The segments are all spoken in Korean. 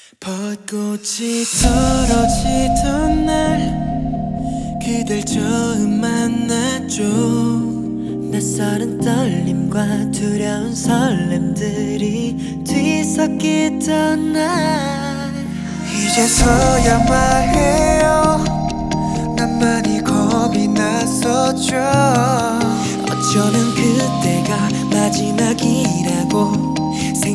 벚꽃이 떨어지던 날 그댈 처음 만났죠. 낯설은 떨림과 두려운 설렘들이 뒤섞이던 날 이제서야 말해요. 난 많이 겁이 났었죠. 어쩌면 그때가 마지막이라고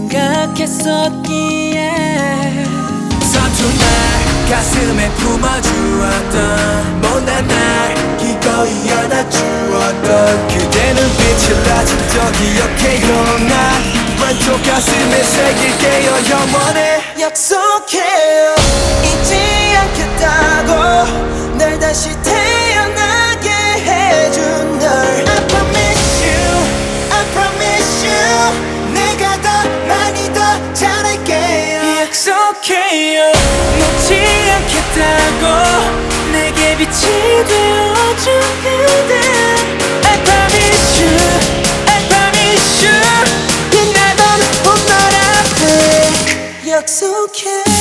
생각했었기에 서툰 날 가슴에 품어주었던 못난 날 기꺼이 안아주었던 그대 눈빛을 아직도 기억해요. 난 왼쪽 가슴에 새길게요. 영원히 약속해요. 잊지 않겠다고 날 다시 태어나게 해준 널 I promise you, I promise you 내가 더 많이 더 잘할게요. 약속해요. 놓지 않겠다고 내게 빛이 되어준 그대 I promise you, I promise you 빛나던 봄날 앞에 약속해요.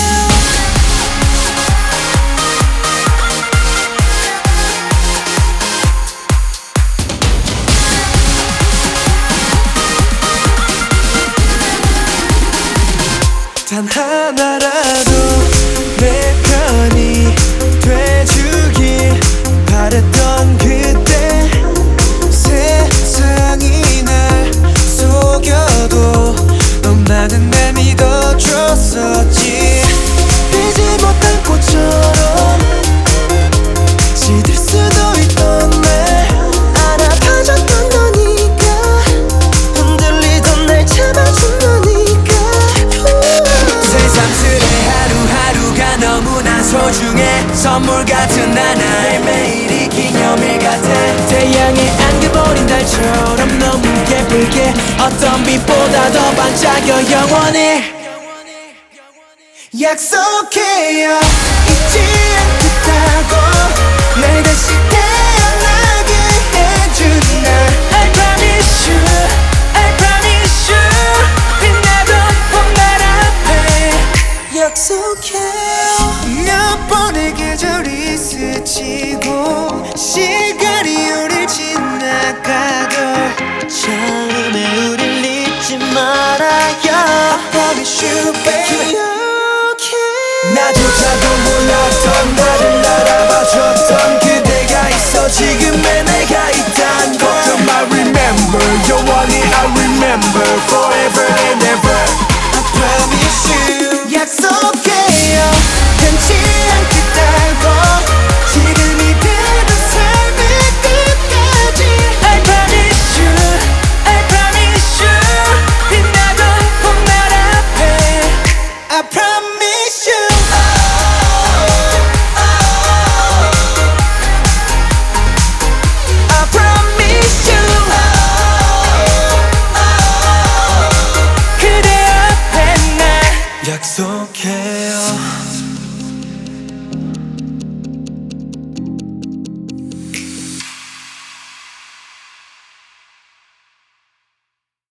단 하나라도 내 편이 돼주길 바랬던 그때 세상이 날 속여도 너만은 날 믿어줬었지. 피지 못한 꽃처럼 시들 수도 있던 날 알아봐줬던 너니까 흔들리던 날 잡아준 너니까 새삼스레 하루하루가 너무나 소중해. 선물 같은 하나의 매일이 기념일 같아. 태양에 안겨버린 달처럼 너무 예쁘게 어떤 빛보다 더 반짝여 영원히 약속해요. 잊지 않겠다고 날 다시 태어나게 해준 날 I promise you, I promise you 빛나던 봄날 앞에 약속해요. 몇 번의 계절이 스치고 시간이 우릴 지나가도 처음에 우릴 잊지 말아요. I promise you baby. 나조차도 몰랐던 나를 알아봐줬던 그대가 있어 지금의 내가 있단 걸. 걱정 마 remember 영원히 I remember forever and ever I promise you 약속해요. 변치 않겠다고 지금이 되는 삶의 끝까지 I promise you, I promise you 빛나던 봄날 앞에 I promise you I promise you 그대 앞에 날 약속해요.